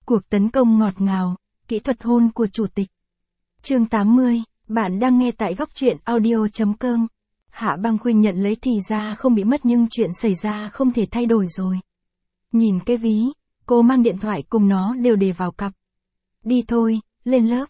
Cuộc tấn công ngọt ngào, kỹ thuật hôn của chủ tịch. Chương 80, bạn đang nghe tại góc truyện audio.com. Hạ Băng Khuynh nhận lấy thì ra không bị mất nhưng chuyện xảy ra không thể thay đổi rồi. Nhìn cái ví, cô mang điện thoại cùng nó đều để vào cặp. Đi thôi, lên lớp.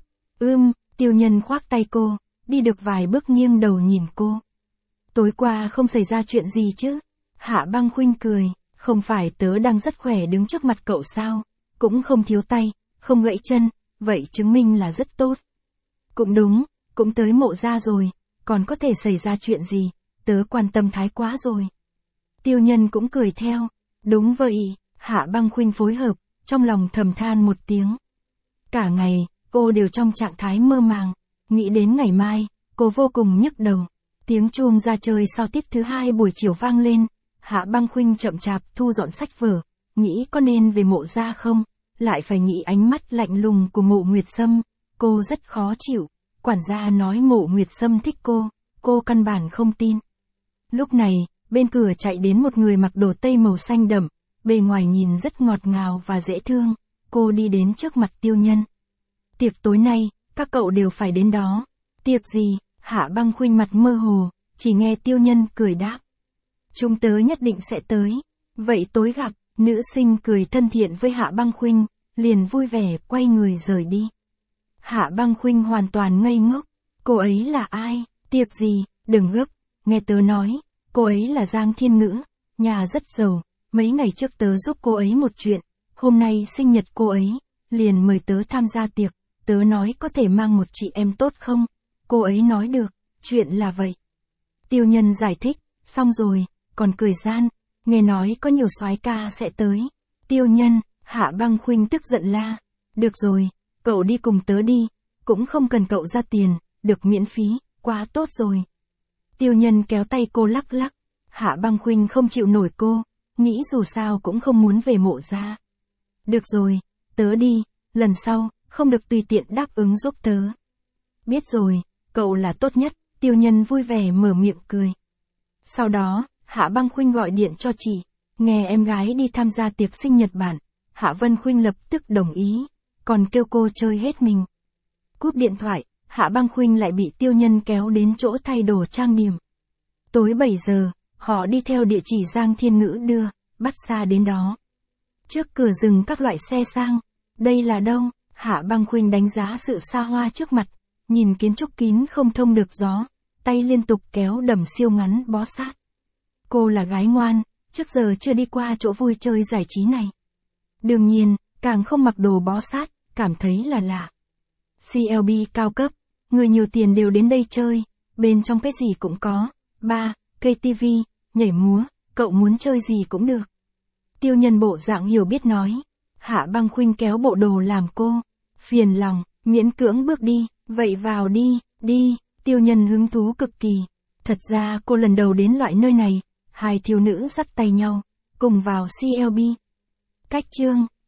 Tiêu Nhân khoác tay cô, đi được vài bước nghiêng đầu nhìn cô. Tối qua không xảy ra chuyện gì chứ? Hạ Băng Khuynh cười, không phải tớ đang rất khỏe đứng trước mặt cậu sao? Cũng không thiếu tay, không gãy chân, vậy chứng minh là rất tốt. Cũng đúng, cũng tới Mộ gia rồi, còn có thể xảy ra chuyện gì, tớ quan tâm thái quá rồi. Tiêu Nhân cũng cười theo, đúng vậy, Hạ Băng Khuynh phối hợp, trong lòng thầm than một tiếng. Cả ngày, cô đều trong trạng thái mơ màng, nghĩ đến ngày mai, cô vô cùng nhức đầu. Tiếng chuông ra chơi sau tiết thứ 2 buổi chiều vang lên, Hạ Băng Khuynh chậm chạp thu dọn sách vở, nghĩ có nên về Mộ gia không, lại phải nghĩ ánh mắt lạnh lùng của Mộ Nguyệt Sâm, cô rất khó chịu. Quản gia nói Mộ Nguyệt Sâm thích cô căn bản không tin. Lúc này, bên cửa chạy đến một người mặc đồ tây màu xanh đậm, bề ngoài nhìn rất ngọt ngào và dễ thương, cô đi đến trước mặt Tiêu Nhân. Tiệc tối nay, các cậu đều phải đến đó. Tiệc gì? Hạ Băng Khuynh mặt mơ hồ, chỉ nghe Tiêu Nhân cười đáp. Chúng tớ nhất định sẽ tới. Vậy tối gặp, nữ sinh cười thân thiện với Hạ Băng Khuynh, liền vui vẻ quay người rời đi. Hạ Băng Khuynh hoàn toàn ngây ngốc, cô ấy là ai, tiệc gì, đừng gấp, nghe tớ nói, cô ấy là Giang Thiên Ngữ, nhà rất giàu, mấy ngày trước tớ giúp cô ấy một chuyện, hôm nay sinh nhật cô ấy, liền mời tớ tham gia tiệc, tớ nói có thể mang một chị em tốt không, cô ấy nói được, chuyện là vậy. Tiêu Nhân giải thích, xong rồi, còn cười gian, nghe nói có nhiều soái ca sẽ tới. Tiêu Nhân, Hạ Băng Khuynh tức giận la, được rồi, cậu đi cùng tớ đi, cũng không cần cậu ra tiền, được miễn phí, quá tốt rồi. Tiêu Nhân kéo tay cô lắc lắc, Hạ Băng Khuynh không chịu nổi cô, nghĩ dù sao cũng không muốn về Mộ gia. Được rồi, tớ đi, lần sau, không được tùy tiện đáp ứng giúp tớ. Biết rồi, cậu là tốt nhất, Tiêu Nhân vui vẻ mở miệng cười. Sau đó, Hạ Băng Khuynh gọi điện cho chị, nghe em gái đi tham gia tiệc sinh nhật bạn, Hạ Vân Khuynh lập tức đồng ý, còn kêu cô chơi hết mình. Cúp điện thoại, Hạ Băng Khuynh lại bị Tiêu Nhân kéo đến chỗ thay đồ trang điểm. Tối 7 giờ, họ đi theo địa chỉ Giang Thiên Ngữ đưa, bắt xa đến đó. Trước cửa dừng các loại xe sang, đây là đâu? Hạ Băng Khuynh đánh giá sự xa hoa trước mặt, nhìn kiến trúc kín không thông được gió, tay liên tục kéo đầm siêu ngắn bó sát. Cô là gái ngoan, trước giờ chưa đi qua chỗ vui chơi giải trí này. Đương nhiên, càng không mặc đồ bó sát, cảm thấy là lạ. CLB cao cấp, người nhiều tiền đều đến đây chơi, bên trong cái gì cũng có, bar, KTV, nhảy múa, cậu muốn chơi gì cũng được. Tiêu Nhân bộ dạng hiểu biết nói, Hạ Băng Khuynh kéo bộ đồ làm cô, phiền lòng, miễn cưỡng bước đi, vậy vào đi, đi, Tiêu Nhân hứng thú cực kỳ. Thật ra cô lần đầu đến loại nơi này, hai thiếu nữ dắt tay nhau, cùng vào CLB. Cách chương